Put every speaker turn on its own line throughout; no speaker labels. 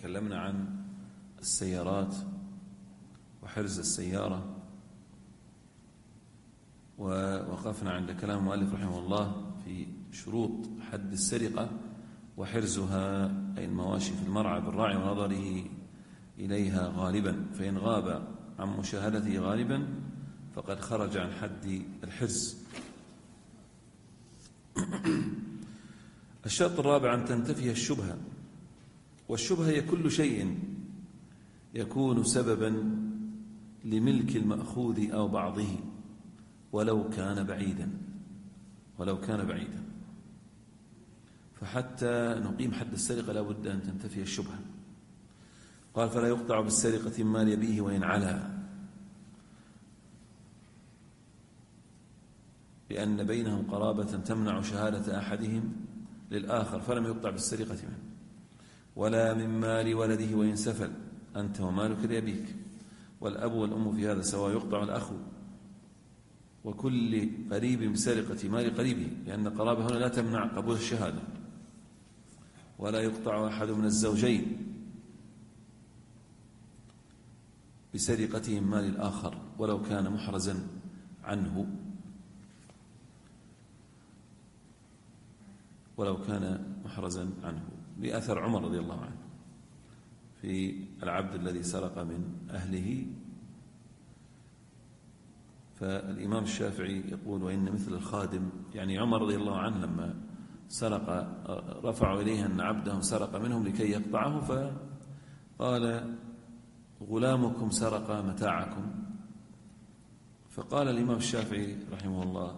تكلمنا عن السيارات وحرز السيارة، ووقفنا عند كلام المؤلف رحمه الله في شروط حد السرقة وحرزها، أي المواشي في المرعى بالراعي ونظره إليها غالبا، فإن غاب عن مشاهدته غالبا فقد خرج عن حد الحرز. الشرط الرابع أن تنتفي الشبهة، والشبهة هي كل شيء يكون سببا لملك المأخوذ أو بعضه ولو كان بعيدا. فحتى نقيم حد السرقة لا بد أن تنتفي الشبهة. قال: فلا يقطع بالسرقة مال يبيه وإن علا، لأن بينهم قرابة تمنع شهادة أحدهم للآخر، فلم يقطع بالسرقة منه. ولا من مال ولده وإن سفل، أنت ومالك لأبيك، والأب والأم في هذا سواء، يقطع الأخ وكل قريب بسرقة مال قريبه، لأن قرابة هنا لا تمنع قبول الشهادة. ولا يقطع أحد من الزوجين بسرقته مال الآخر ولو كان محرزا عنه، لأثر عمر رضي الله عنه في العبد الذي سرق من أهله. فالإمام الشافعي يقول: وإن مثل الخادم، يعني عمر رضي الله عنه لما سرق رفعوا إليه أن عبدهم سرق منهم لكي يقطعه، فقال: غلامكم سرق متاعكم. فقال الإمام الشافعي رحمه الله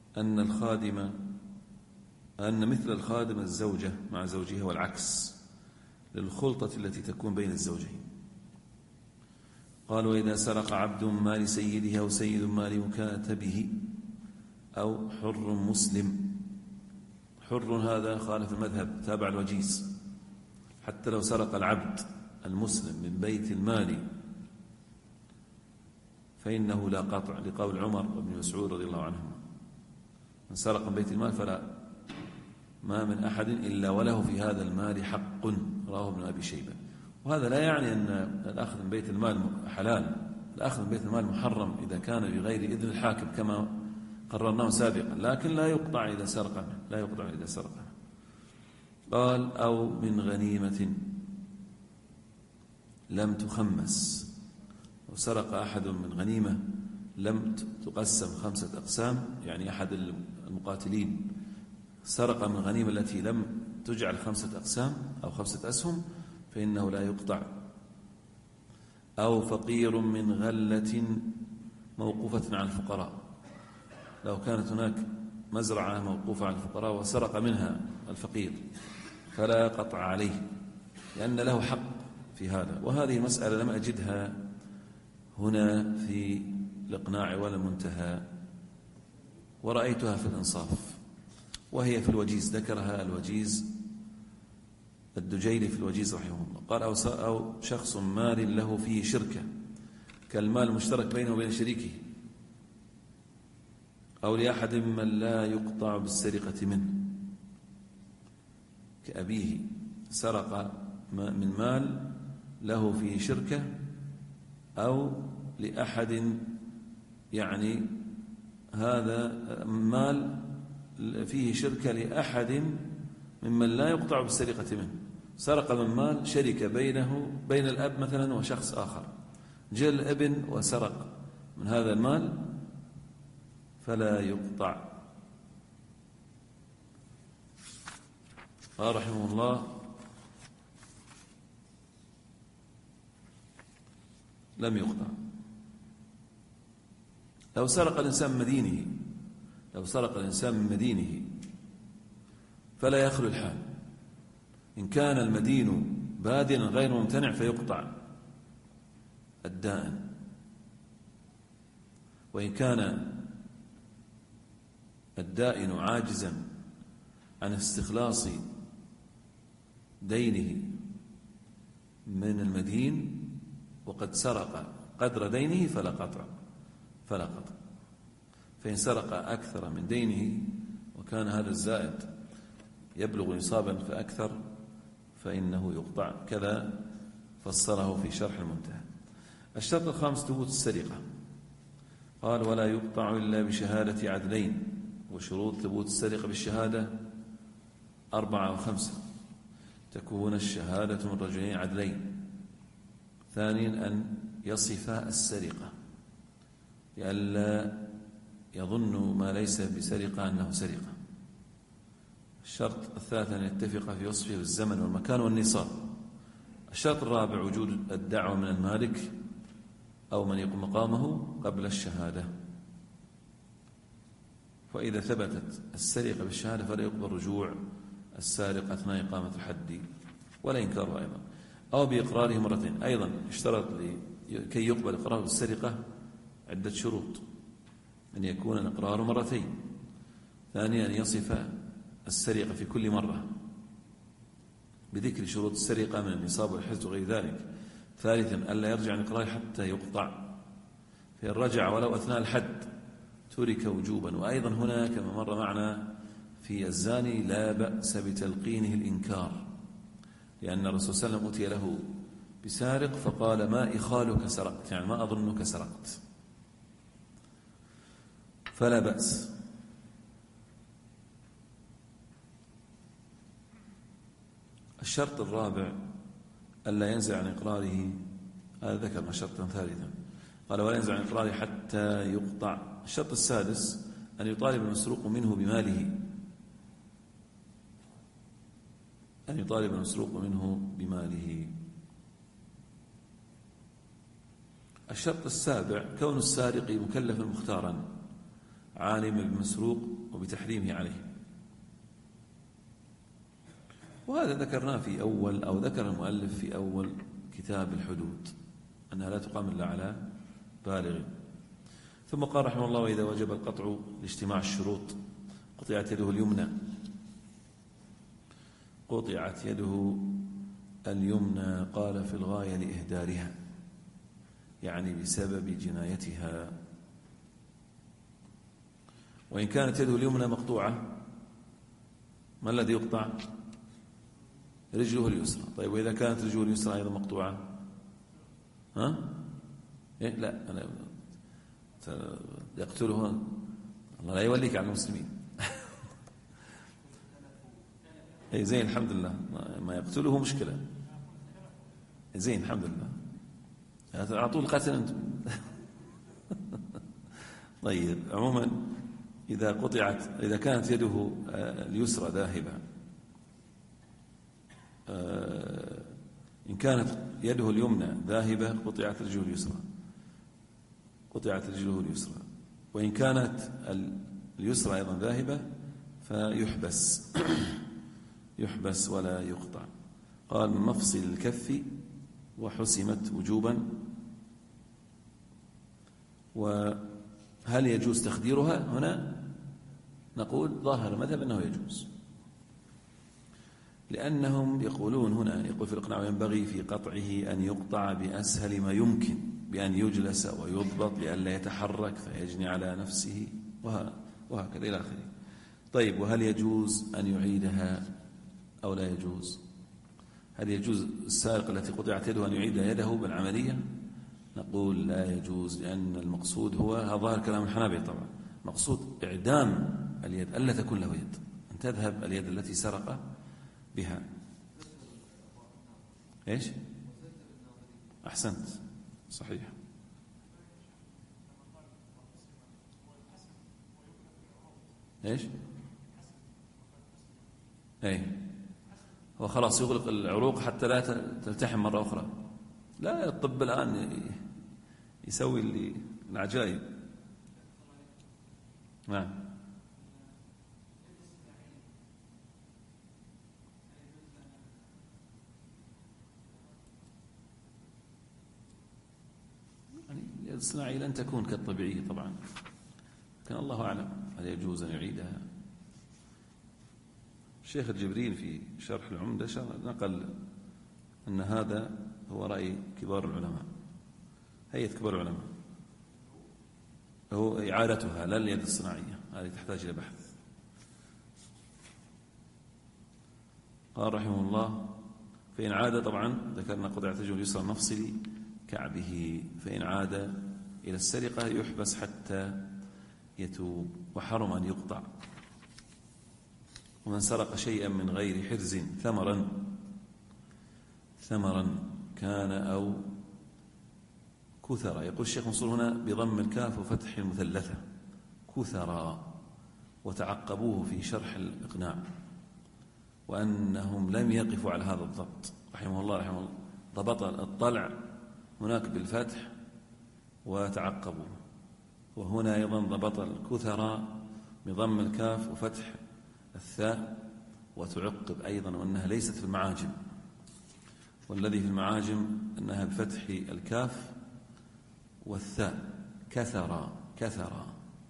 أن مثل الخادم الزوجة مع زوجها والعكس، للخلطة التي تكون بين الزوجين. قال: وإذا سرق عبد مال سيده أو سيد مال مكاتبه أو حر مسلم. حر هذا خالف المذهب، تابع الوجيز. حتى لو سرق العبد المسلم من بيت المال فإنه لا قطع، لقول عمر وابن مسعود رضي الله عنهما: من سرق من بيت المال فلا ما من أحد إلا وله في هذا المال حق، رواه ابن أبي شيبة. وهذا لا يعني أن الأخذ من بيت المال حلال، الأخذ من بيت المال محرم إذا كان بغير إذن الحاكم كما قررناه سابقا، لكن لا يقطع إذا سرق. قال: أو من غنيمة لم تخمس، وسرق أحد من غنيمة لم تقسم 5 أقسام، يعني أحد المقاتلين سرق من غنيمة التي لم تجعل 5 أقسام أو 5 أسهم، فإنه لا يقطع. أو فقير من غلة موقوفة على الفقراء، لو كانت هناك مزرعة موقوفة على الفقراء وسرق منها الفقير فلا قطع عليه، لأن له حق في هذا. وهذه مسألة لم أجدها هنا في الإقناع ولا المنتهى، ورأيتها في الإنصاف، وهي في الوجيز، ذكرها الوجيز الدجيلي في الوجيز رحمه الله. قال: أو شخص مال له فيه شركة، كالمال المشترك بينه وبين شريكه، أو لأحد من لا يقطع بالسرقة منه، كأبيه سرق من مال له فيه شركة، أو لأحد، يعني هذا مال فيه شركة لأحد ممن لا يقطع بالسرقة منه، سرق من مال شركة بين الأب مثلا وشخص آخر، جاء الابن وسرق من هذا المال فلا يقطع. قال رحمه الله: لم يقطع. لو سرق الإنسان من مدينه فلا يخلو الحال. إن كان المدين بادنا غير ممتنع فيقطع الدائن، وإن كان الدائن عاجزا عن استخلاص دينه من المدين وقد سرق قدر دينه فلا قطع. فإن سرق أكثر من دينه وكان هذا الزائد يبلغ نصابا فأكثر فإنه يقطع. كذا فسره في شرح المنتهى. الشرط الخامس ثبوت السرقة. قال: ولا يقطع إلا بشهادة عدلين. وشروط ثبوت السرقة بالشهادة 4 أو 5: تكون الشهادة من رجلين عدلين. ثانيا أن يصف السرقة لئلا يظن ما ليس بسرقة أنه سرقة. الشرط الثالث أن يتفق في وصفه بالزمن والمكان والنصاب. الشرط الرابع وجود الدعوة من المالك أو من يقوم مقامه قبل الشهادة. فإذا ثبتت السرقة بالشهادة فلا يقبل رجوع السارق أثناء إقامة الحد ولا إنكاره أيضا، أو بإقراره مرتين. أيضا اشترط كي يقبل إقرار بالسرقة عدة شروط: أن يكون الإقرار مرتين. ثانيا أن يصف السرقة في كل مرة بذكر شروط السرقة من النصاب والحرز وغير ذلك. ثالثا ألا يرجع عن إقراره حتى يقطع، فإن رجع ولو أثناء الحد ترك وجوبا. وأيضا هنا كما مر معنا في الزاني لا بأس بتلقينه الإنكار، لأن الرسول صلى الله عليه وسلم أتي له بسارق فقال: ما إخالك سرقت، يعني ما أظنك سرقت، فلا بأس. الشرط الرابع ألا ينزل عن إقراره. هذا ذكرنا شرطا ثالثا، قال: ولا ينزل عن إقراره حتى يقطع. الشرط السادس أن يطالب المسروق منه بماله، أن يطالب المسروق منه بماله. الشرط السابع كون السارق مكلفا مختارا عالما بالمسروق وبتحريمه عليه. وهذا ذكرناه في أول، أو ذكر المؤلف في أول كتاب الحدود، أنها لا تقام إلا على بالغ. ثم قال رحمه الله: وإذا وجب القطع لاجتماع الشروط قطعت يده اليمنى. قطعت يده اليمنى قال في الغاية لإهدارها، يعني بسبب جنايتها. وإن كانت يده اليمنى مقطوعة ما الذي يقطع؟ رجله اليسرى. طيب وإذا كانت رجله اليسرى أيضا مقطوعة؟ إيه؟ لا، أنا يقتلها الله لا يوليك على المسلمين. أي زين الحمد لله، ما يقتله مشكلة. زين الحمد لله، أعطوا القتل أنتم. طيب عموما إذا كانت يده اليسرى ذاهبة، إن كانت يده اليمنى ذاهبة قطعت رجله اليسرى، قطعت رجله اليسرى. وإن كانت اليسرى أيضا ذاهبة فيحبس يحبس ولا يقطع. قال: من مفصل الكف وحسمت وجوبا. وهل يجوز تخديرها؟ هنا نقول ظاهر المذهب أنه يجوز، لأنهم يقولون هنا، يقول في الإقناع: ينبغي في قطعه أن يقطع بأسهل ما يمكن بأن يجلس ويضبط لئلا يتحرك فيجني على نفسه وهكذا إلى آخره. طيب وهل يجوز أن يعيدها أو لا يجوز؟ هل يجوز السارق التي قطعت يده أن يعيد يده بالعملية؟ نقول لا يجوز، لأن المقصود هو ظاهر كلام الحنابلة طبعا، مقصود إعدام اليد، ألا تكون له يد، أن تذهب اليد التي سرق بها. إيش؟ أحسنت، صحيح. إيش؟ أي هو خلاص يغلق العروق حتى لا تلتحم مرة أخرى. لا، الطب الآن يسوي اللي العجائب. نعم. يعني اليد الصناعية لن تكون كالطبيعية طبعا، كان الله أعلم هل يجوز أن يعيدها. الشيخ الجبرين في شرح العمدة نقل أن هذا هو رأي كبار العلماء، هيئة كبار العلماء، هو إعادتها لا اليد الصناعية، هذه تحتاج إلى بحث. قال رحمه الله: فإن عاد طبعا ذكرنا قطع رجله اليسرى مفصل كعبه، فإن عاد إلى السرقة يحبس حتى يتوب، وحرم أن يقطع. ومن سرق شيئا من غير حرز ثمرا كان أو كثرا، يقول الشيخ منصور هنا بضم الكاف وفتح المثلثة كثرا، وتعقبوه في شرح الإقناع وأنهم لم يقفوا على هذا الضبط رحمه الله. ضبط الطلع هناك بالفتح وتعقبوه، وهنا أيضا ضبط الكثرا بضم الكاف وفتح الثاء وتعقب أيضا، وأنها ليست في المعاجم، والذي في المعاجم أنها بفتح الكاف والثاء كثرا.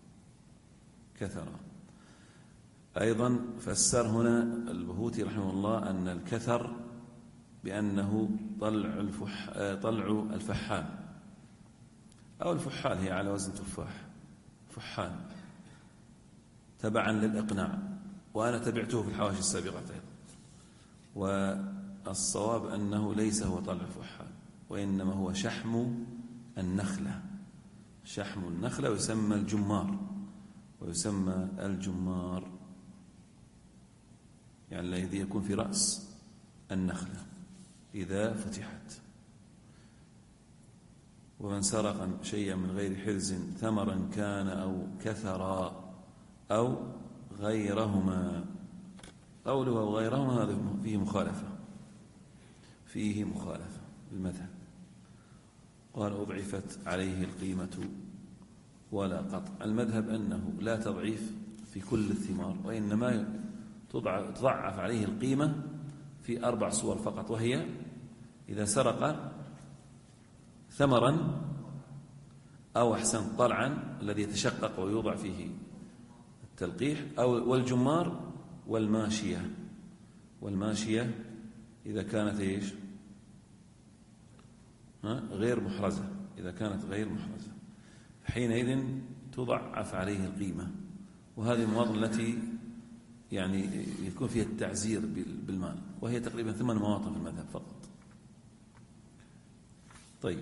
أيضا فسر هنا البهوتي رحمه الله أن الكثر بأنه طلع الفحال أو الفحال، هي على وزن تفاح، فحال، تبعا للإقناع، وأنا تبعته في الحواشي السابقة أيضا. والصواب أنه ليس هو طلع الفحال، وإنما هو شحم النخلة، ويسمى الجمار، يعني الذي يكون في رأس النخلة إذا فتحت. ومن سرق شيئا من غير حرز ثمرا كان أو كثرا أو غيرهما، قوله أو غيرهما هذا فيه مخالفة بالمذهب. قال أضعفت عليه القيمة ولا قطع. المذهب أنه لا تضعيف في كل الثمار، وإنما تضعف عليه القيمة في 4 صور فقط، وهي إذا سرق ثمرا أو أحسن طلعا الذي يتشقق ويوضع فيه التلقيح، أو والجمار والماشية إذا كانت غير محرزة، حينئذ تضعف عليه القيمة. وهذه المواطن التي يعني يكون فيها التعزير بالمال، وهي تقريبا 8 مواطن في المذهب فقط. طيب،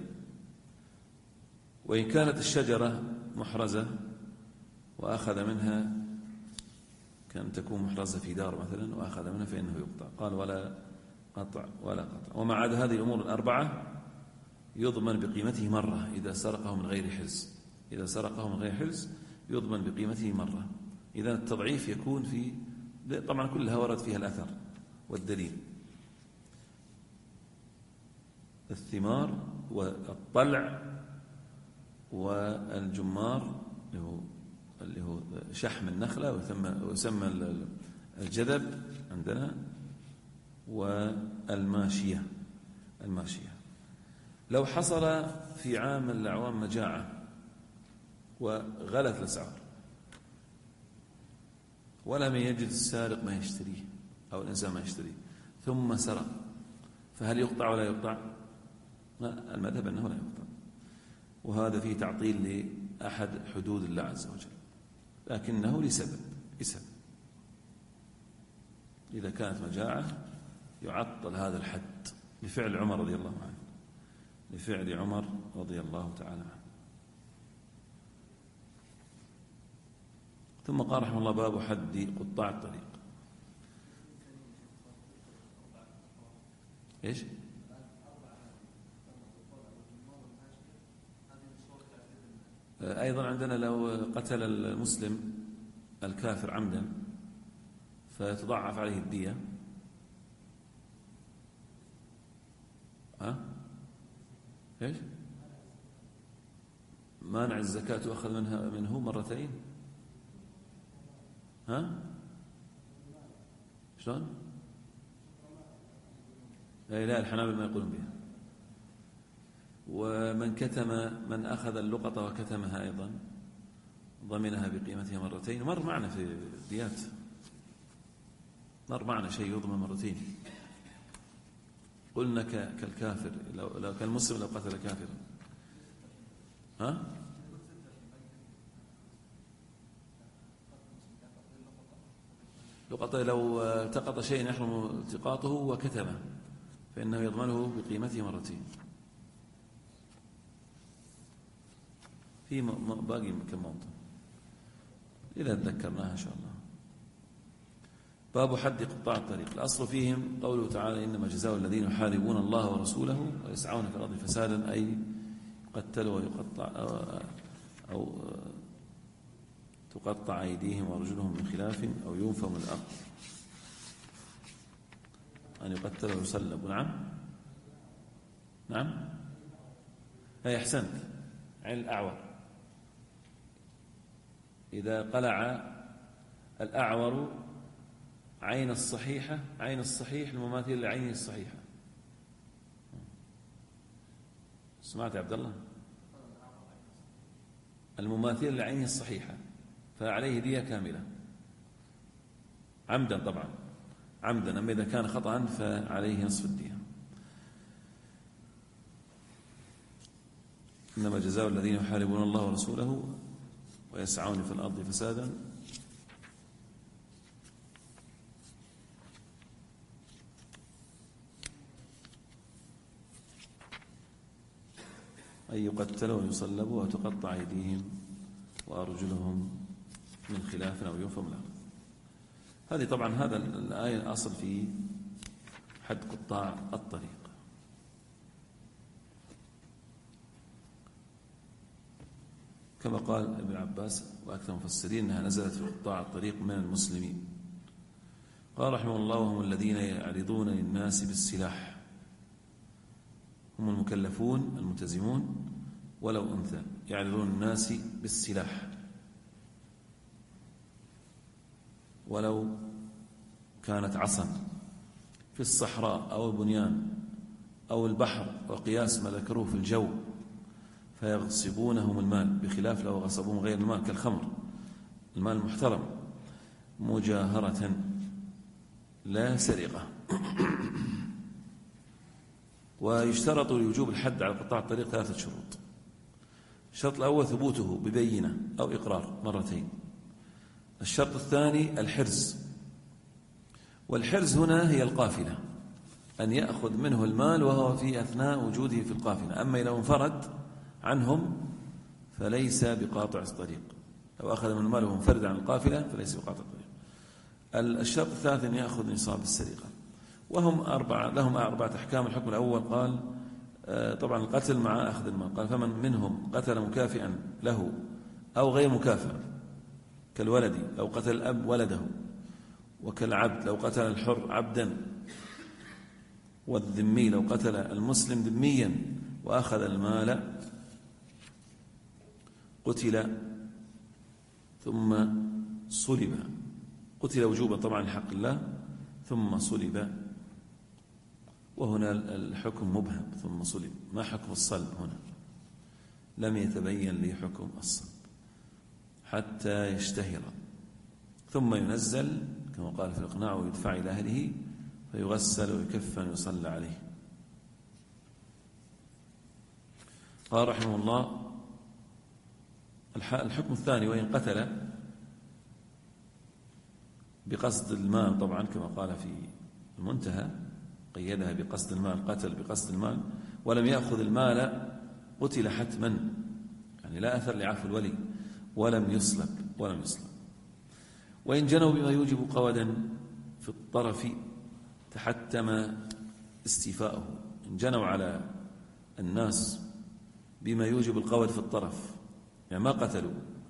وإن كانت الشجرة محرزة وأخذ منها، كان تكون محرزة في دار مثلا وأخذ منها فإنه يقطع. قال ولا قطع. وما عدا هذه الأمور 4 يضمن بقيمته مرة إذا سرقه من غير حرز، يضمن بقيمته مرة. إذا التضعيف يكون في، طبعا كلها ورد فيها الأثر والدليل، الثمار والطلع والجمار اللي هو شحم النخلة ويسمى الجذب عندنا، والماشية. لو حصل في عام من الأعوام مجاعة وغلت الأسعار ولم يجد السارق ما يشتريه أو الإنسان ما يشتريه ثم سرق، فهل يقطع ولا يقطع؟ المذهب أنه لا يقطع، وهذا فيه تعطيل لأحد حدود الله عز وجل، لكنه لسبب. إذا كانت مجاعة يعطل هذا الحد لفعل عمر رضي الله عنه، تعالى عنه. ثم قال رحمه الله باب حد قطاع الطريق. إيش؟ أيضا عندنا لو قتل المسلم الكافر عمدا فتضاعف عليه الدية. إيش؟ مانع الزكاة تؤخذ منه مرتين. شلون؟ لا، الحنابلة ما يقولون بها. ومن من أخذ اللقطة وكتمها أيضا ضمنها بقيمتها مرتين. مر معنا في الديات، شيء يضمن مرتين. قلنا كالكافر، لو كالمسلم لو قتل كافرا. لقطة لو التقط شيء يحرم التقاطه وكتمه فإنه يضمنه بقيمته مرتين. في باقي كم موضع إذا تذكرناها إن شاء الله. باب حد قطاع الطريق. الأصل فيهم قوله تعالى إنما جزاء الذين يحاربون الله ورسوله ويسعون في الأرض فسادا أي يقتلوا ويقطع أو تقطع أيديهم وأرجلهم من خلاف أو ينفوا من الأرض، أن يقتلوا ويصلبوا. نعم أي أحسنت. عين الأعور، إذا قلع الأعور عين الصحيحة، عين الصحيح المماثل لعينه الصحيحة. سمعت يا عبد الله؟ المماثل لعينه الصحيحة فعليه دية كاملة عمدا، طبعا عمدا، أما إذا كان خطأ فعليه نصف الدية. إنما جزاء الذين يحاربون الله ورسوله ويسعون في الأرض فسادا أن يقتلوا ويصلبوا وتقطع أيديهم وأرجلهم من خلاف أو ينفوا من الأرض. هذه طبعا هذا الآية الأصل في حد قطاع الطريق. كما قال ابن عباس وأكثر المفسرين أنها نزلت في قطاع الطريق من المسلمين. قال رحمه الله وهم الذين يعرضون للناس بالسلاح، هم المكلفون الملتزمون ولو أنثى، يعرضون الناس بالسلاح ولو كانت عصا في الصحراء أو البنيان أو البحر، وقياس ما ذكروه في الجو، فيغصبونهم المال، بخلاف لو غصبوهم غير المال كالخمر المال المحترم مجاهرة لا سرقة. ويشترط لوجوب الحد على قطاع الطريق 3 شروط. الشرط الأول ثبوته ببينة أو إقرار مرتين. الشرط الثاني الحرز، والحرز هنا هي القافلة، أن يأخذ منه المال وهو في أثناء وجوده في القافلة. أما إذا انفرد عنهم فليس بقاطع الطريق، لو أخذ من المال وهو منفرد عن القافلة فليس بقاطع الطريق. الشرط الثالث أن يأخذ نصاب السرقة. وهم لهم 4 أحكام. الحكم الأول قال طبعا القتل مع أخذ المال، قال فمن منهم قتل مكافئا له أو غير مكافئ، كالولد لو قتل الأب ولده، وكالعبد لو قتل الحر عبدا، والذمي لو قتل المسلم ذميا وأخذ المال قتل ثم صلب، قتل وجوبا طبعا لحق الله ثم صلب. وهنا الحكم مبهم، ثم صلب، ما حكم الصلب هنا؟ لم يتبين لي حكم الصلب حتى يشتهر، ثم ينزل كما قال في الإقناع ويدفع إلى أهله فيغسل ويكفن ويصلى عليه. قال رحمه الله الحكم الثاني وإن قتل بقصد المال، طبعا كما قال في المنتهى قيدها بقصد المال، قتل بقصد المال ولم يأخذ المال قتل حتما، يعني لا أثر لعفو الولي، ولم يصلب. وإن جنوا بما يوجب قودا في الطرف تحتم استيفاؤه، إن جنوا على الناس بما يوجب القود في الطرف، يعني ما قتلوا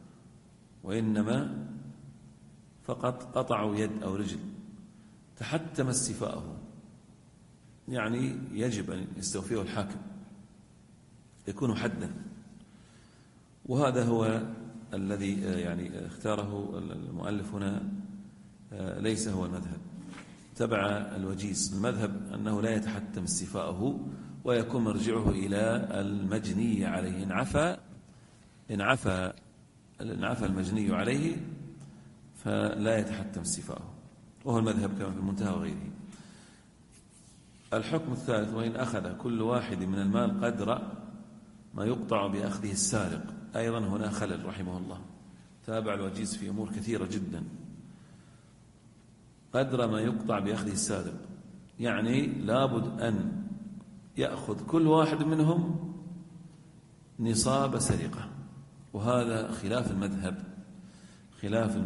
وإنما فقط قطعوا يد أو رجل، تحتم استيفاؤه، يعني يجب أن يستوفيه الحاكم، يكون حدا. وهذا هو الذي يعني اختاره المؤلف هنا، ليس هو المذهب، تبع الوجيز. المذهب أنه لا يتحتم استيفاؤه ويكون مرجعه إلى المجني عليه، إن عفى المجني عليه فلا يتحتم استيفاؤه، وهو المذهب كما في المنتهى وغيره. الحكم الثالث وإن أخذ كل واحد من المال قدر ما يقطع بأخذه السارق، أيضا هنا خلل رحمه الله، تابع الوجيز في أمور كثيرة جدا. قدر ما يقطع بأخذه السارق، يعني لابد أن يأخذ كل واحد منهم نصاب سرقة، وهذا خلاف المذهب. خلاف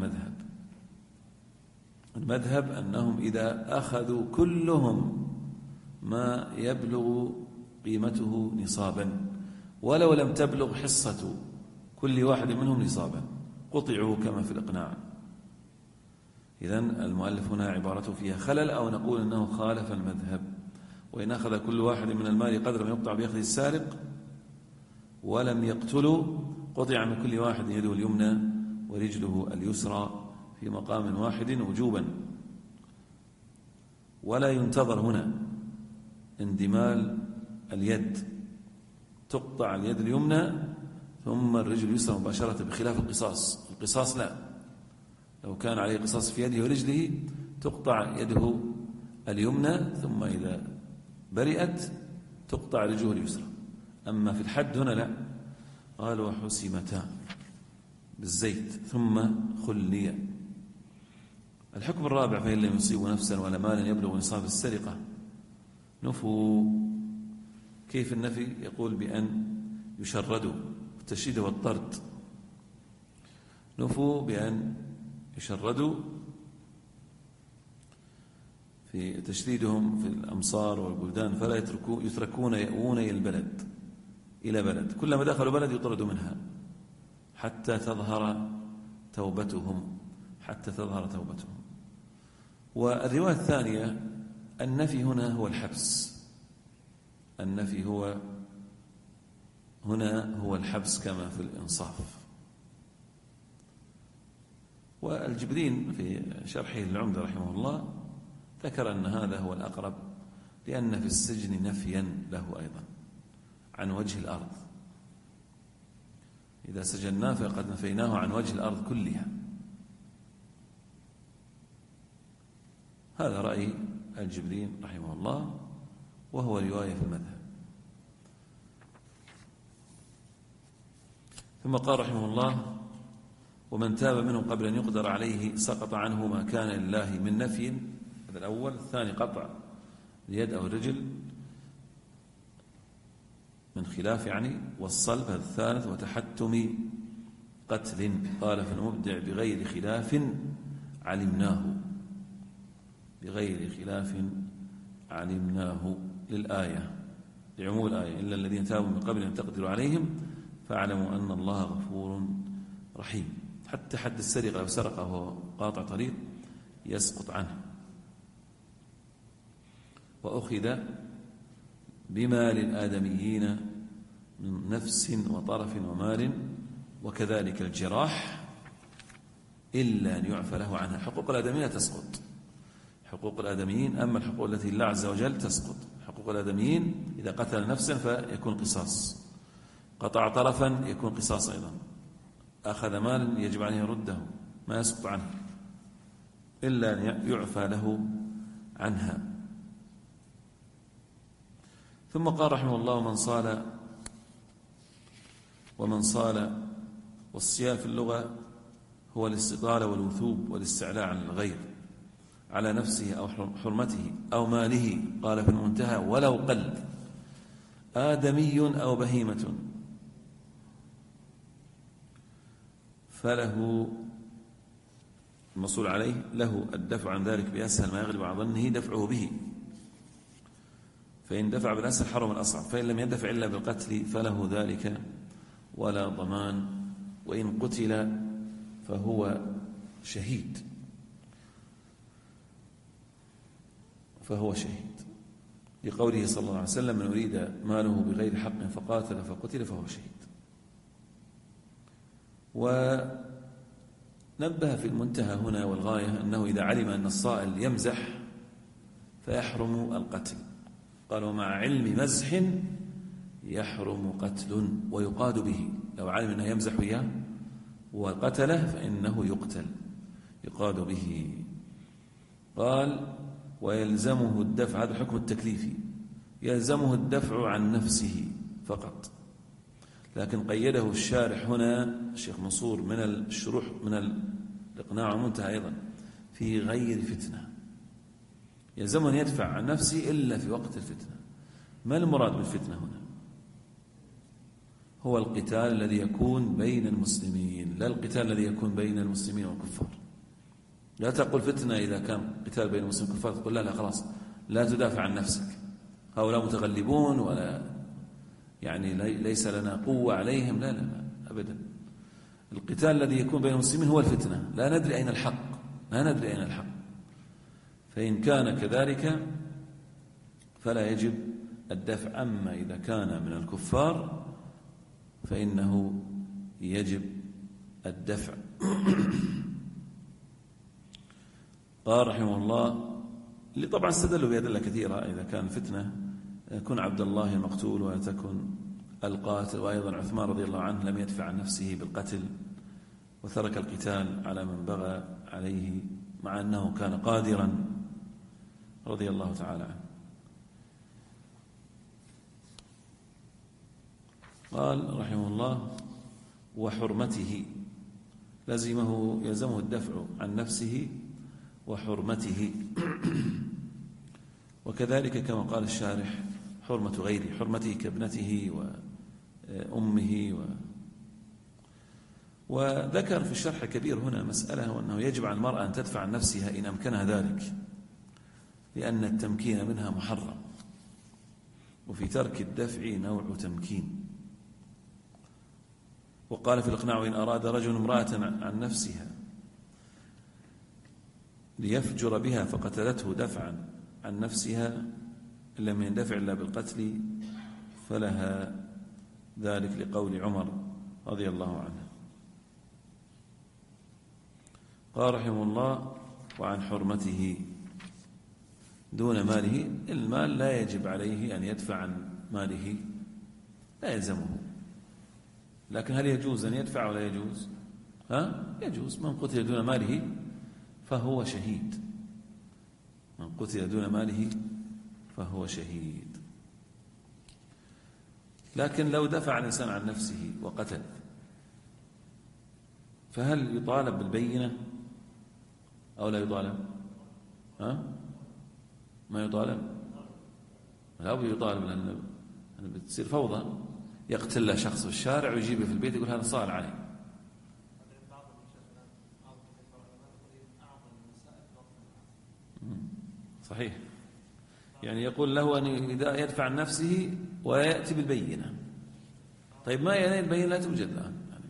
المذهب أنهم إذا أخذوا كلهم ما يبلغ قيمته نصابا ولو لم تبلغ حصة كل واحد منهم نصابا قطعوا كما في الإقناع. إذن المؤلف هنا عبارته فيها خلل، أو نقول أنه خالف المذهب. وإن أخذ كل واحد من المال قدر ما يقطع بيخذ السارق ولم يقتله قطع من كل واحد يده اليمنى ورجله اليسرى في مقام واحد وجوبا، ولا ينتظر هنا اندمال اليد، تقطع اليد اليمنى ثم الرجل اليسرى مباشرة، بخلاف القصاص. القصاص لا، لو كان عليه قصاص في يده ورجله تقطع يده اليمنى ثم إذا برئت تقطع رجله اليسرى. أما في الحد هنا لا، قال وحسمتا بالزيت ثم خليا. الحكم الرابع: فإن لم يصيبوا نفسا ولا مالا يبلغ نصاب السرقة نفوا. كيف النفي؟ يقول بأن يشردوا، التشريد والطرد. نفوا بأن يشردوا في تشريدهم في الأمصار والبلدان، فلا يتركون يأوون إلى بلد، كلما دخلوا بلد يطردوا منها حتى تظهر توبتهم. والرواية الثانية: النفي هنا هو الحبس، النفي هنا هو الحبس كما في الإنصاف. والجبرين في شرحه العمدة رحمه الله ذكر أن هذا هو الأقرب، لأن في السجن نفيا له أيضا عن وجه الأرض. إذا سجناه فقد نفيناه عن وجه الأرض كلها. هذا رأي الجبرين رحمه الله، وهو رواية في المذهب. ثم قال رحمه الله: ومن تاب منهم قبل أن يقدر عليه سقط عنه ما كان لله من نفي. هذا الأول. الثاني قطع اليد أو الرجل من خلاف يعني، والصلب. هذا الثالث. وتحتم قتل. قال في المبدع: بغير خلاف علمناه، بغير خلاف علمناه للآية، لعموم الآية: إلا الذين تابوا من قبل أن تقدروا عليهم فاعلموا أن الله غفور رحيم. حتى حد السرقة، لو سرق وهو قاطع طريق يسقط عنه. وأخذ بمال الآدميين من نفس وطرف ومال، وكذلك الجراح، إلا أن يعفى له عنها. حقوق الآدميين تسقط، حقوق الآدميين. أما الحقوق التي الله عز وجل تسقط. حقوق الآدميين إذا قتل نفسا فيكون قصاص، قطع طرفا يكون قصاص أيضا، أخذ مالا يجب عليه يرده، ما يسقط عنه إلا أن يعفى له عنها. ثم قال رحمه الله: ومن صال. والصيال في اللغة هو الاستطالة والوثوب والاستعلاء عن الغير، على نفسه أو حرمته أو ماله. قال في المنتهى: ولو قل آدمي أو بهيمة فله المصول عليه له الدفع عن ذلك بأسهل ما يغلب على ظنه دفعه به، فإن دفع بالأسهل حرم الأصعب، فإن لم يدفع إلا بالقتل فله ذلك ولا ضمان، وإن قتل فهو شهيد، لقوله صلى الله عليه وسلم: من أريد ماله بغير حق فقاتل فقتل فهو شهيد. ونبه في المنتهى هنا والغاية أنه إذا علم أن الصائل يمزح فيحرم القتل. قال: ومع علم مزح يحرم قتل ويقاد به. لو علم أنه يمزح وياه وقتله فإنه يقاد به. قال: ويلزمه الدفع. هذا الحكم التكليفي، يلزمه الدفع عن نفسه فقط. لكن قيده الشارح هنا الشيخ منصور من الشروح من الإقناع والمنتهى أيضا في غير فتنة، يلزمه أن يدفع عن نفسه إلا في وقت الفتنة. ما المراد بالفتنة هنا؟ هو القتال الذي يكون بين المسلمين، لا القتال الذي يكون بين المسلمين والكفار. لا تقول فتنة إذا كان قتال بين المسلمين والكفار تقول لا خلاص لا تدافع عن نفسك، هؤلاء متغلبون ولا يعني ليس لنا قوة عليهم، لا أبدا. القتال الذي يكون بين المسلمين هو الفتنة، لا ندري أين الحق، فإن كان كذلك فلا يجب الدفع. أما إذا كان من الكفار فإنه يجب الدفع. قال رحمه الله، اللي طبعا استدلوا بأدلة كثيرة، إذا كان فتنة يكون عبد الله المقتول ولا تكن القاتل، وأيضا عثمان رضي الله عنه لم يدفع عن نفسه بالقتل وترك القتال على من بغى عليه مع أنه كان قادرا رضي الله تعالى عنه. قال رحمه الله وحرمته، يلزمه الدفع عن نفسه وحرمته. وكذلك كما قال الشارح حرمة غيره، حرمته كابنته وأمه وذكر في الشرح الكبير هنا مسألة، وأنه يجب على المرأة أن تدفع عن نفسها إن أمكنها ذلك، لأن التمكين منها محرم، وفي ترك الدفع نوع تمكين. وقال في الإقناع وإن أراد رجل امرأة عن نفسها ليفجر بها فقتلته دفعا عن نفسها إن لم يندفع إلا بالقتل فلها ذلك، لقول عمر رضي الله عنه. قال رحمه الله وعن حرمته دون ماله، المال لا يجب عليه أن يدفع عن ماله، لا يلزمه، لكن هل يجوز أن يدفع ولا يجوز؟ يجوز. من قتل دون ماله فهو شهيد، من قتل دون ماله فهو شهيد. لكن لو دفع الإنسان عن نفسه وقتل فهل يطالب بالبينة أو لا يطالب؟ ما يطالب، لا يطالب، لأنه بتصير فوضى. يقتل له شخص في الشارع ويجيبه في البيت يقول هذا صار عليه. صحيح، يعني يقول له أن إذا يدفع عن نفسه ويأتي بالبينة. طيب ما يعني البينة لا توجد الآن يعني.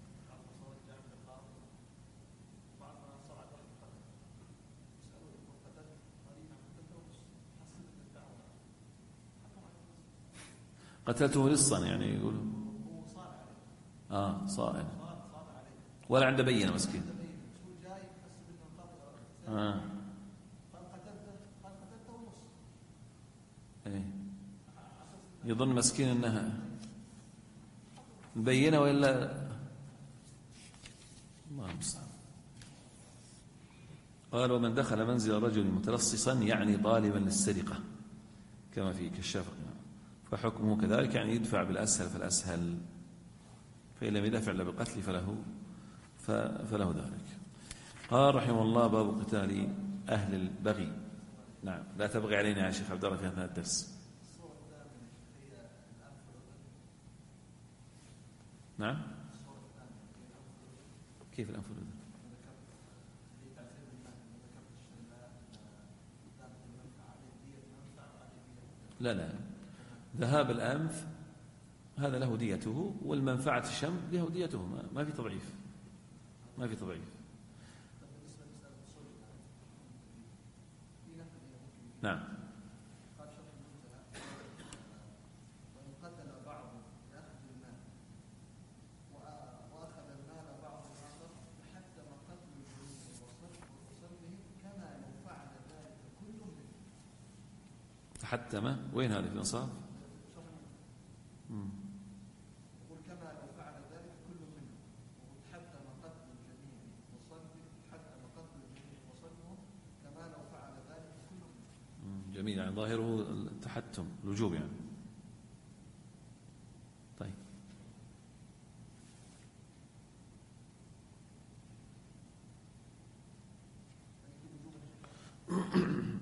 قتلته لصا يعني يقول صائل ولا عنده بينة مسكين. يظن مسكين أنها مبينة وإلا الله المستعان. قال ومن دخل منزل رجل متلصصا يعني طالبا للسرقة كما في كشاف فحكمه كذلك، يعني يدفع بالأسهل فالأسهل، فإن لم يدفع إلا بالقتل فله ذلك. قال رحمه الله باب قتال أهل البغي. نعم، لا تبغي علينا يا شيخ عبد الله في هذا الدرس. نعم، كيف الأنف والأذن؟ لا ذهاب الأنف هذا له ديته، والمنفعة الشم له ديته، ما في تضعيف، ما في تضعيف. نعم. تحتم وين هذا في الإنصاف؟
يقول كما لو فعل ذلك كل منهم وتحتم قتل الجميع وصلبه، تحتم قتل الجميع وصلبه كما لو فعل ذلك كل منهم.
جميل، يعني ظاهره التحتم الوجوب يعني. طيب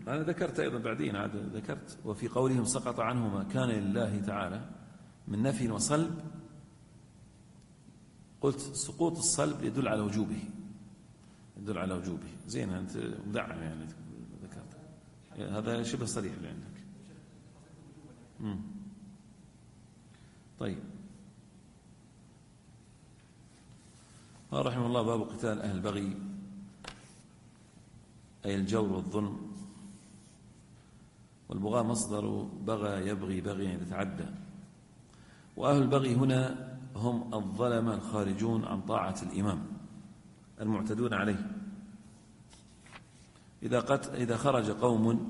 أنا ذكرت أيضا بعدين عاد ذكرت وفي قولهم سقط عنه ما كان لله تعالى من نفي وصلب، قلت سقوط الصلب يدل على وجوبه، يدل على وجوبه. زين أنت مدعم يعني ذكرت هذا شبه صريح اللي عندك. طيب قال رحمه الله باب قتال أهل البغي أي الجور والظلم، والبغاء مصدر بغى يبغي بغي يتعدى، وأهل البغي هنا هم الظلمة الخارجون عن طاعة الإمام المعتدون عليه. إذا خرج قوم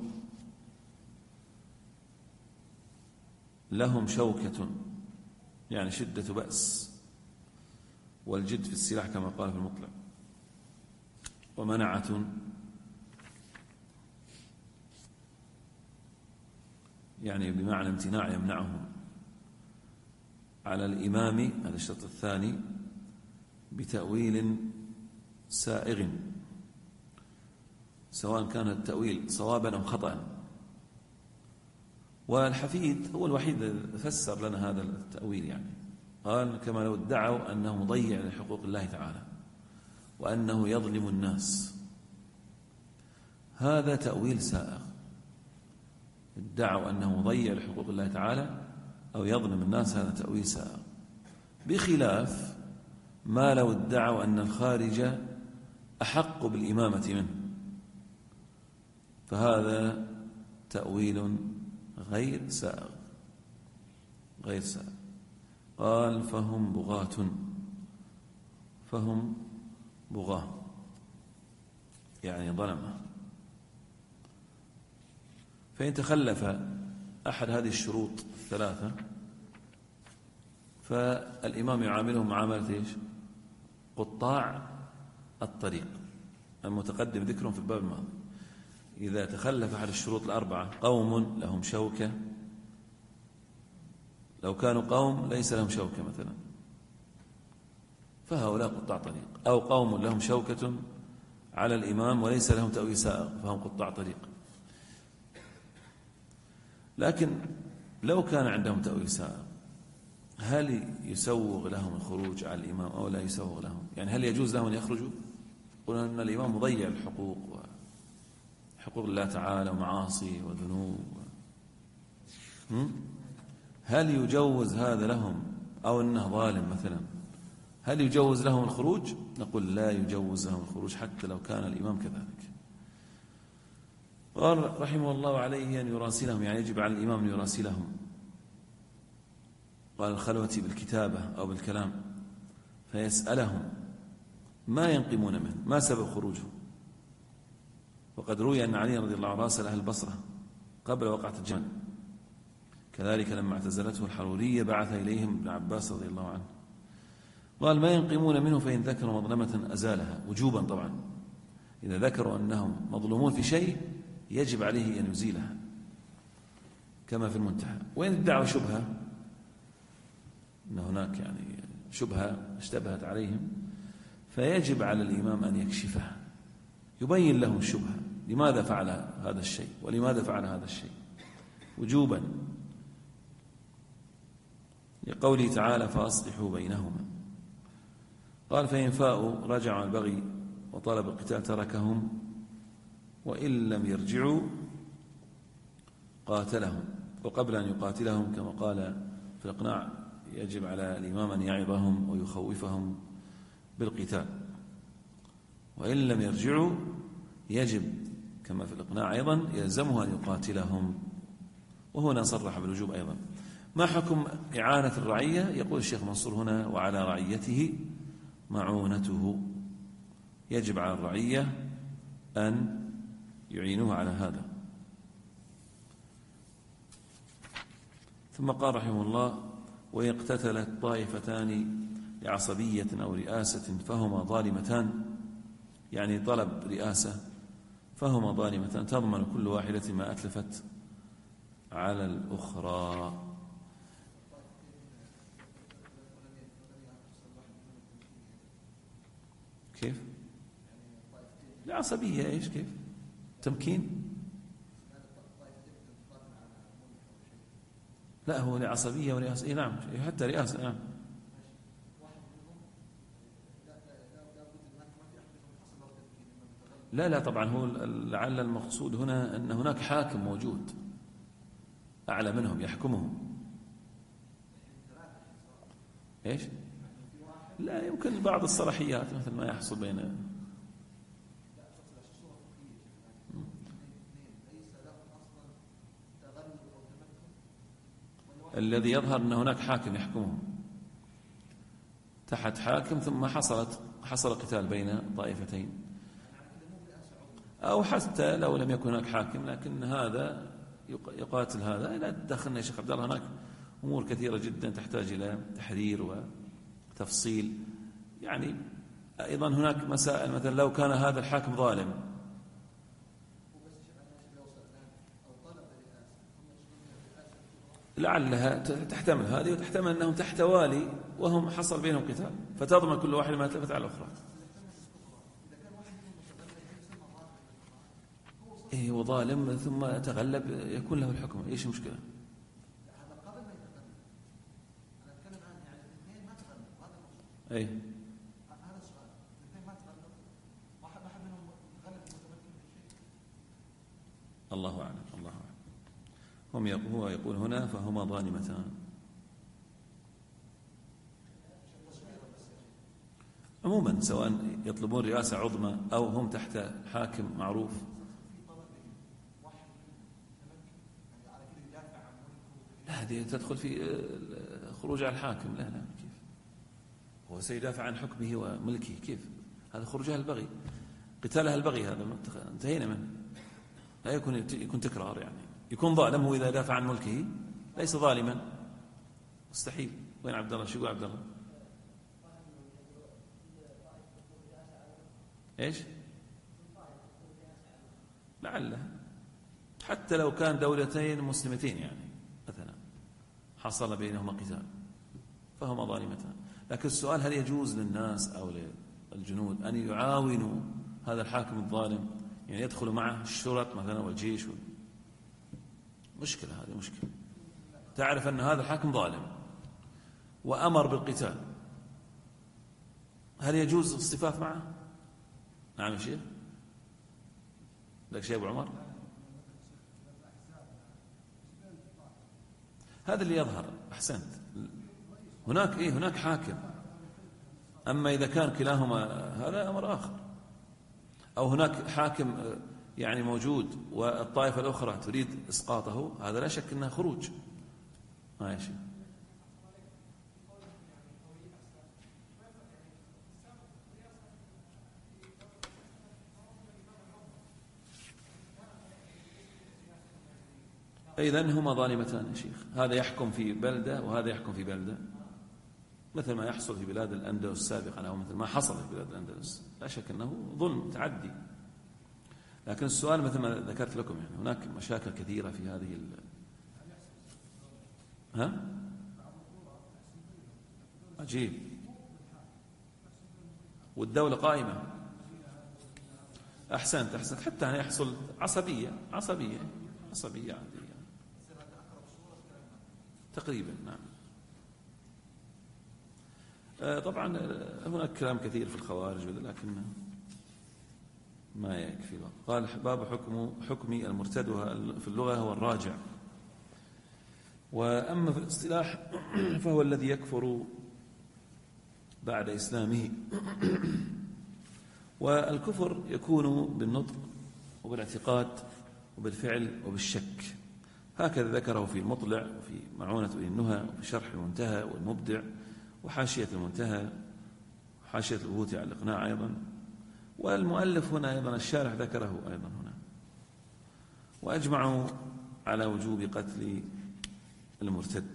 لهم شوكة يعني شدة بأس والجد في السلاح كما قال في المطلع، ومنعة يعني بمعنى امتناع يمنعهم على الإمام، هذا الشرط الثاني، بتأويل سائغ سواء كان التأويل صوابا أو خطأ. والحفيد هو الوحيد الذي فسر لنا هذا التأويل، يعني قال كما لو ادعوا أنه مضيع لحقوق الله تعالى وأنه يظلم الناس، هذا تأويل سائغ. ادعوا أنه مضيع لحقوق الله تعالى أو يظلم الناس، هذا تأويل سائغ، بخلاف ما لو ادعوا أن الخارج أحق بالإمامة منه، فهذا تأويل غير سائغ، غير سائغ. قال فهم بغاة، فهم بغاة يعني ظلمة. فإن تخلف أحد هذه الشروط الثلاثة فالإمام يعاملهم معاملة إيش؟ قطاع الطريق المتقدم ذكرهم في الباب الماضي. إذا تخلف أحد الشروط الأربعة، قوم لهم شوكة، لو كانوا قوم ليس لهم شوكة مثلا فهؤلاء قطاع طريق، أو قوم لهم شوكة على الإمام وليس لهم تأويل سائغ فهم قطاع طريق. لكن لو كان عندهم تأويل سائغ هل يسوغ لهم الخروج على الإمام أو لا يسوغ لهم؟ يعني هل يجوز لهم أن يخرجوا؟ قلنا أن الإمام مضيع الحقوق وحقوق الله تعالى ومعاصي وذنوب، هل يجوز هذا لهم؟ أو أنه ظالم مثلا، هل يجوز لهم الخروج؟ نقول لا يجوز لهم الخروج حتى لو كان الإمام كذلك. قال رحمه الله عليه أن يراسلهم، يعني يجب على الإمام أن يراسلهم، قال الخلوة بالكتابة أو بالكلام، فيسألهم ما ينقمون منه، ما سبب خروجهم. وقد روي أن علي رضي الله عنه راسل أهل البصرة قبل وقعة الجمل، كذلك لما اعتزلته الحرورية بعث إليهم ابن عباس رضي الله عنه. قال ما ينقمون منه فإن ذكروا مظلمة أزالها، وجوبا طبعا، إذا ذكروا أنهم مظلومون في شيء يجب عليه أن يزيلها كما في المنتهى. وإن ادعوا شبهة، أن هناك يعني شبهة اشتبهت عليهم، فيجب على الإمام أن يكشفها، يبين لهم الشبهة، لماذا فعل هذا الشيء ولماذا فعل هذا الشيء، وجوبا، لقوله تعالى فأصلحوا بينهما. قال فإن فاءوا رجعوا عن البغي وطلب القتال تركهم، وإن لم يرجعوا قاتلهم، وقبل أن يقاتلهم كما قال في الإقناع يجب على الإمام أن يعظهم ويخوفهم بالقتال، وإن لم يرجعوا يجب كما في الإقناع أيضا يلزمه أن يقاتلهم. وهنا صرح بالوجوب أيضا. ما حكم إعانة الرعية؟ يقول الشيخ منصور هنا وعلى رعيته معونته، يجب على الرعية أن يعينوه على هذا. ثم قال رحمه الله وإن اقتتلت طائفتان لعصبية أو رئاسة فهما ظالمتان، يعني طلب رئاسة، فهما ظالمتان تضمن كل واحدة ما أتلفت على الأخرى. كيف؟ العصبية إيش كيف؟ تمكين لا هو لعصبية ورئاسة، نعم حتى رئاسة، نعم. لا طبعا هو لعل المقصود هنا أن هناك حاكم موجود أعلى منهم يحكمهم. إيش؟ لا يمكن بعض الصلاحيات مثل ما يحصل بين الذي يظهر أن هناك حاكم يحكمهم تحت حاكم، ثم حصل قتال بين طائفتين، أو حتى لو لم يكن هناك حاكم لكن هذا يقاتل هذا. لا تدخلنا يا شيخ عبد الله، هناك أمور كثيرة جدا تحتاج إلى تحرير وتفصيل. يعني أيضا هناك مسائل، مثلا لو كان هذا الحاكم ظالم لعلها تحتمل هذه، وتحتمل أنهم تحت والي وهم حصل بينهم قتال، فتضمن كل واحد ما تلفت على الأخرى. إيه وظالم ثم تغلب يكون له الحكم، إيش المشكلة؟ أي الله أعلم، الله أعلم. هو يقول هنا فهما ظالمتان. عموما سواء يطلبون رئاسة عظمى أو هم تحت حاكم معروف. لا هذه تدخل في خروج على الحاكم. لا كيف هو سيدافع عن حكمه وملكه؟ كيف هذا خروجها البغي، قتالها البغي، هذا انتهينا منه. لا يكون تكرار، يعني يكون ظالم هو إذا دافع عن ملكه، ليس ظالما، مستحيل. وين عبد الله؟ شو يقول عبد الله؟ ايش؟ لعله حتى لو كان دولتين مسلمتين يعني مثلا حصل بينهما قتال فهما ظالمتان. لكن السؤال هل يجوز للناس أو للجنود أن يعاونوا هذا الحاكم الظالم، يعني يدخلوا معه الشرط مثلا والجيش مشكلة، هذه مشكلة. تعرف أن هذا الحاكم ظالم وأمر بالقتال، هل يجوز الاصطفاف معه؟ نعم يا شيخ، لك شيء أبو عمر؟ هذا اللي يظهر. أحسنت. هناك حاكم، أما إذا كان كلاهما هذا أمر آخر، أو هناك حاكم يعني موجود والطائفة الأخرى تريد إسقاطه، هذا لا شك أنه خروج. ما يا شيخ. إذن هما ظالمتان يا شيخ، هذا يحكم في بلدة وهذا يحكم في بلدة، مثل ما يحصل في بلاد الأندلس سابقا، أو مثل ما حصل في بلاد الأندلس. لا شك أنه ظلم تعدي. لكن السؤال مثل ما ذكرت لكم، يعني هناك مشاكل كثيرة في هذه عجيب. والدولة قائمة. أحسنت حتى أن يحصل عصبية عادية تقريبا. نعم. طبعا هناك كلام كثير في الخوارج، لكن ما يكفي. قال باب حكم المرتد في اللغة هو الراجع، وأما في الاصطلاح فهو الذي يكفر بعد إسلامه. والكفر يكون بالنطق وبالاعتقاد وبالفعل وبالشك، هكذا ذكره في المطلع وفي معونة النهى وفي شرح المنتهى والمبدع وحاشية المنتهى وحاشية البهوتي على الإقناع أيضا. والمؤلف هنا أيضا الشارح ذكره أيضا هنا. وأجمعوا على وجوب قتل المرتد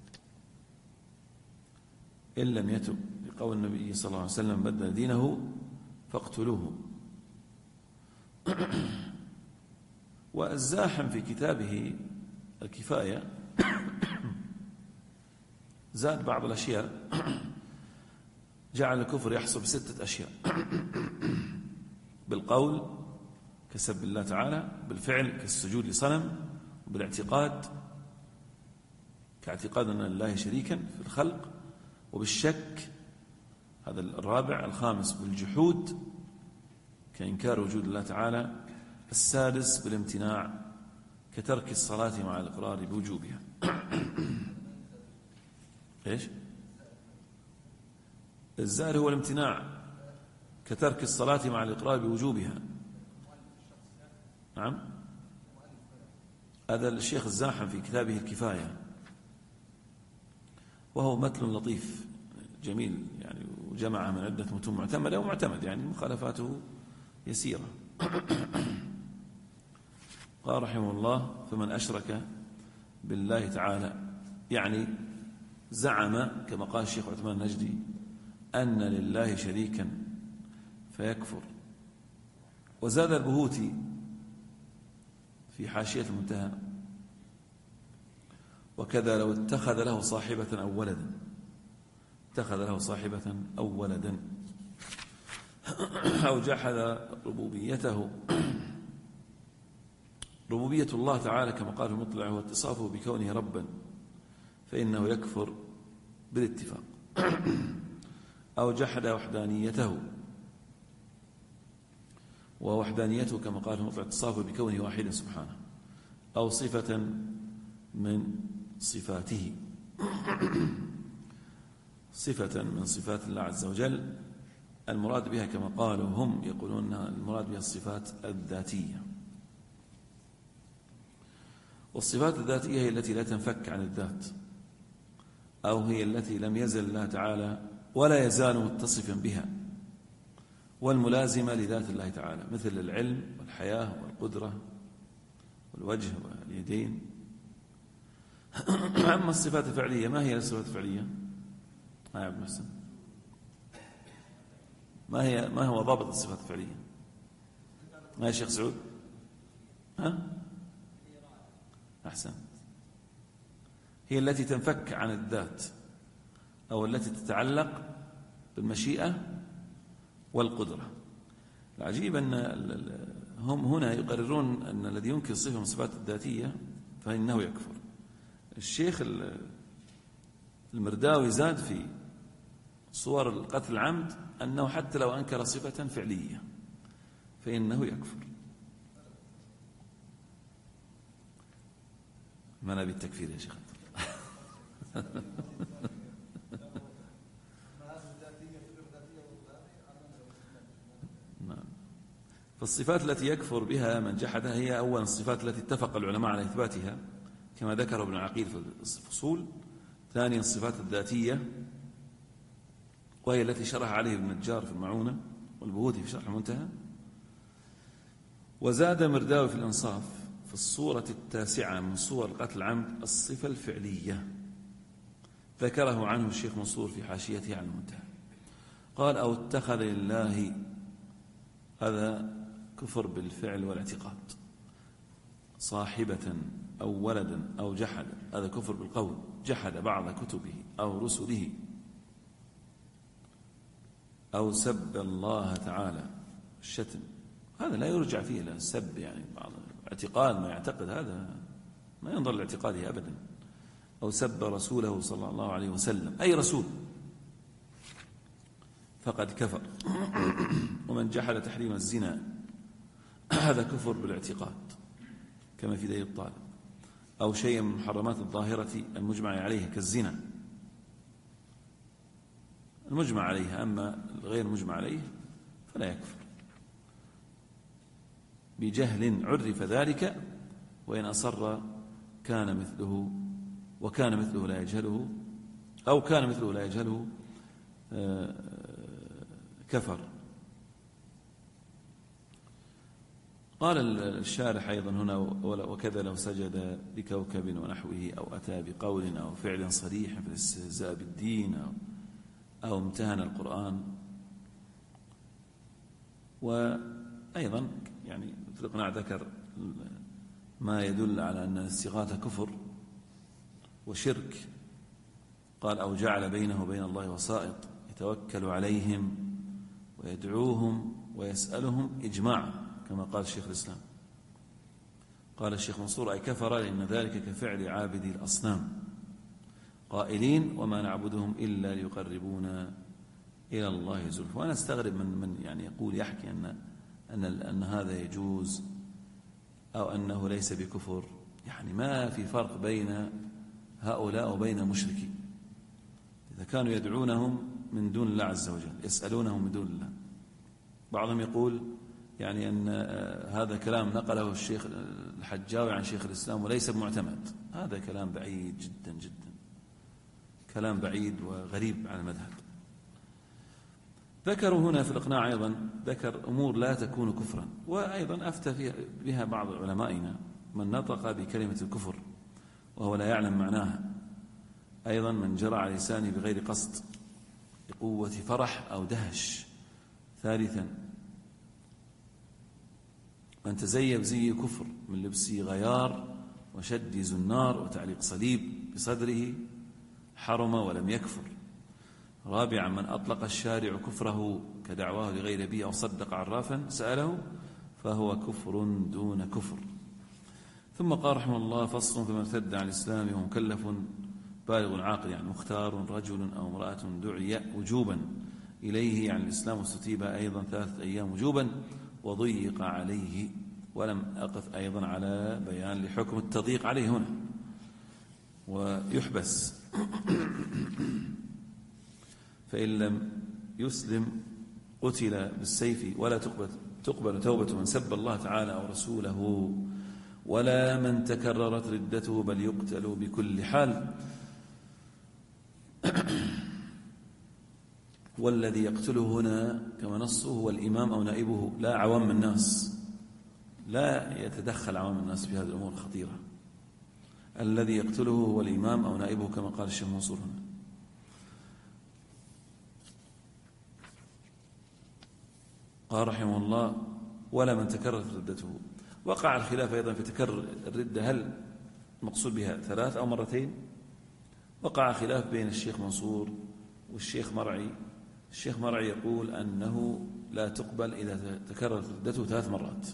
إن لم يتب، لقول النبي صلى الله عليه وسلم بدل دينه فاقتلوه. والزاحم في كتابه الكفاية زاد بعض الأشياء، جعل الكفر يحصل ب6 أشياء: بالقول كسب الله تعالى، بالفعل كالسجود لصنم، وبالاعتقاد كاعتقاد أن لله شريكا في الخلق، وبالشك هذا الرابع. الخامس بالجحود كإنكار وجود الله تعالى. السادس بالامتناع كترك الصلاة مع الإقرار بوجوبها. إيش؟ الزائر هو الامتناع كترك الصلاة مع الإقرار بوجوبها. نعم، هذا الشيخ الزاحم في كتابه الكفاية، وهو متن لطيف جميل يعني، وجمع من عدة متون معتمدة ومعتمد، يعني مخالفاته يسيرة. قال رحمه الله: فمن أشرك بالله تعالى، يعني زعم كما قال الشيخ عثمان النجدي أن لله شريكا فيكفر. وزاد البهوتي في حاشية المنتهى: وكذا لو اتخذ له صاحبة أو ولدا، اتخذ له صاحبة أو ولدا، أو جحد ربوبيته. ربوبية الله تعالى كما قال المطلع هو اتصافه بكونه ربا، فإنه يكفر بالاتفاق. أو جحد وحدانيته، ووحدانيته كما قال المطلع اتصافه بكونه واحدا سبحانه، أو صفة من صفاته، صفة من صفات الله عز وجل. المراد بها كما قالوا هم يقولون المراد بها الصفات الذاتية، والصفات الذاتية هي التي لا تنفك عن الذات، أو هي التي لم يزل الله تعالى ولا يزال متصفا بها، والملازمة لذات الله تعالى، مثل العلم والحياة والقدرة والوجه واليدين. أما الصفات الفعلية، ما هي الصفات الفعلية؟ يا عبد المحسن، ما هو ضابط الصفات الفعلية؟ ما يا شيخ سعود؟ ها؟ أحسن. هي التي تنفك عن الذات، أو التي تتعلق بالمشيئة والقدرة. العجيب أن هم هنا يقررون أن الذي ينكر صفة من الصفات الذاتية فإنه يكفر. الشيخ المرداوي زاد في صور القتل العمد أنه حتى لو أنكر صفة فعلية فإنه يكفر. ما نبي التكفير يا شيخ. نعم. فالصفات التي يكفر بها من جحدها هي أولا الصفات التي اتفق العلماء على إثباتها كما ذكر ابن عقيل في الفصول. ثانيا الصفات الذاتية، وهي التي شرح عليه ابن النجار في المعونة، والبهوتي في شرح المنتهى. وزاد مرداوي في الإنصاف في الصورة 9 من صور قتل العمد الصفة الفعلية، ذكره عنه الشيخ منصور في حاشيته على المنتهى. قال: أو اتخذ لله، هذا كفر بالفعل والاعتقاد. صاحبة أو ولدا أو جحد، هذا كفر بالقول. جحد بعض كتبه أو رسله، أو سب الله تعالى، الشتم، هذا لا يرجع فيه إلى السب، يعني بعض اعتقاد ما يعتقد هذا ما ينظر لاعتقاده أبدا. أو سب رسوله صلى الله عليه وسلم، أي رسول، فقد كفر. ومن جحد تحريم الزنا، هذا كفر بالاعتقاد كما في دليل الطالب. أو شيء من محرمات الظاهرة المجمع عليها كالزنا، المجمع عليها، أما الغير مجمع عليه فلا يكفر. بجهل عرف ذلك، وإن أصر كان مثله، وكان مثله لا يجهله، أو كان مثله لا يجهله كفر. قال الشارح أيضا هنا: وكذا لو سجد لكوكب ونحوه، أو أتى بقول أو فعل صريح في الاستهزاء بالدين، أو امتهن القرآن. وأيضا يعني مثل قناع ذكر ما يدل على أن الاستغاثة كفر وشرك. قال: أو جعل بينه وبين الله وسائط يتوكل عليهم ويدعوهم ويسألهم إجماعا، كما قال الشيخ الإسلام. قال الشيخ منصور: أي كفر، لأن ذلك كفعل عابدي الأصنام، قائلين وما نعبدهم إلا ليقربونا إلى الله زلفى. وأنا أستغرب من يعني يقول يحكي أن هذا يجوز أو أنه ليس بكفر. يعني ما في فرق بين هؤلاء وبين المشركين إذا كانوا يدعونهم من دون الله عز وجل، يسألونهم من دون الله. بعضهم يقول يعني أن هذا كلام نقله الشيخ الحجاوي عن شيخ الإسلام وليس بمعتمد. هذا كلام بعيد جدا جدا، كلام بعيد وغريب عن المذهب. ذكروا هنا في الإقناع أيضا ذكر أمور لا تكون كفرا، وأيضا أفتى بها بعض علمائنا من نطق بكلمة الكفر وهو لا يعلم معناها، أيضا من جرى على لسانه بغير قصد بقوة فرح أو دهش. ثالثا من تزيب زي كفر من لبس غيار وشد زنار وتعليق صليب بصدره حرم ولم يكفر. رابعا من أطلق الشارع كفره كدعواه لغير أبيه أو صدق عرافا سأله فهو كفر دون كفر. ثم قال رحمه الله فصل فيما ارتد عن الإسلام وهو مكلف بالغ عاقل، يعني مختار رجل أو امرأة دعي وجوبا إليه يعني الإسلام، واستتيب أيضا 3 أيام وجوبا وضيق عليه. ولم أقف أيضا على بيان لحكم التضييق عليه هنا، ويحبس فإن لم يسلم قتل بالسيف ولا تقبل توبة من سب الله تعالى أو رسوله، ولا من تكررت ردته بل يقتل بكل حال. والذي يقتله هنا كما نصه هو الإمام أو نائبه لا عوام الناس، لا يتدخل عوام الناس في هذه الأمور الخطيرة. الذي يقتله هو الإمام أو نائبه كما قال الشيخ منصور هنا. قال رحمه الله ولا من تكررت ردته. وقع الخلاف أيضا في تكرر الردة، هل مقصود بها 3 أو مرتين؟ وقع خلاف بين الشيخ منصور والشيخ مرعي. الشيخ مرعي يقول أنه لا تقبل إذا تكررت ردته 3 مرات،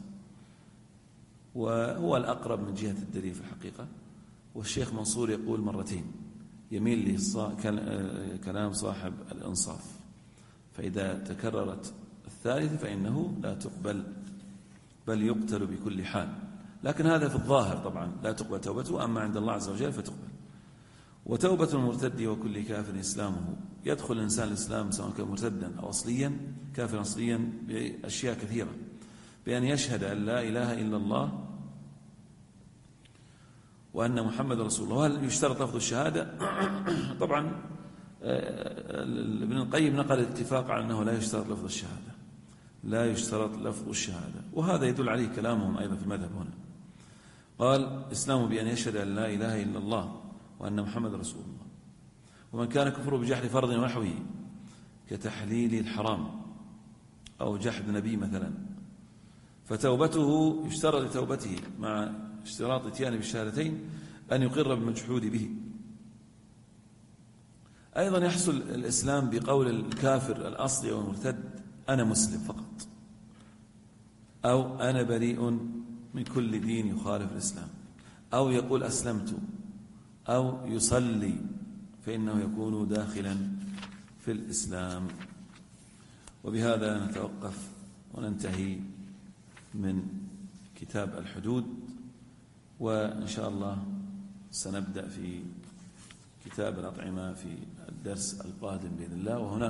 وهو الأقرب من جهة الدليل في الحقيقة. والشيخ منصور يقول 2 مرات، يميل لكلام صاحب الإنصاف، فإذا تكررت 3 فإنه لا تقبل بل يقتل بكل حال. لكن هذا في الظاهر طبعا لا تقبل توبته، أما عند الله عز وجل فتقبل. وتوبة المرتد وكل كافر إسلامه، يدخل الإنسان الإسلام سواء كان مرتدا أو أصليا كافر أصليا بأشياء كثيرة، بأن يشهد أن لا إله إلا الله وأن محمد رسول الله. وهل يشترط لفظ الشهادة؟ طبعا ابن القيم نقل الاتفاق على أنه لا يشترط لفظ الشهادة، لا يشترط لفظ الشهادة، وهذا يدل عليه كلامهم أيضا في المذهب هنا. قال إسلامه بأن يشهد أن لا إله إلا الله وأن محمد رسول الله. ومن كان كفره بجحد فرض ونحوه كتحليل الحرام أو جحد نبي مثلا، فتوبته يشترط لتوبته مع اشتراط اتيان بالشهادتين أن يقر بالمجحود به. أيضا يحصل الإسلام بقول الكافر الأصلي أو المرتد أنا مسلم فقط، أو أنا بريء من كل دين يخالف الإسلام، أو يقول أسلمت، أو يصلي، فإنه يكون داخلا في الإسلام. وبهذا نتوقف وننتهي من كتاب الحدود، وإن شاء الله سنبدأ في كتاب الأطعمة في الدرس القادم بإذن الله. وهناك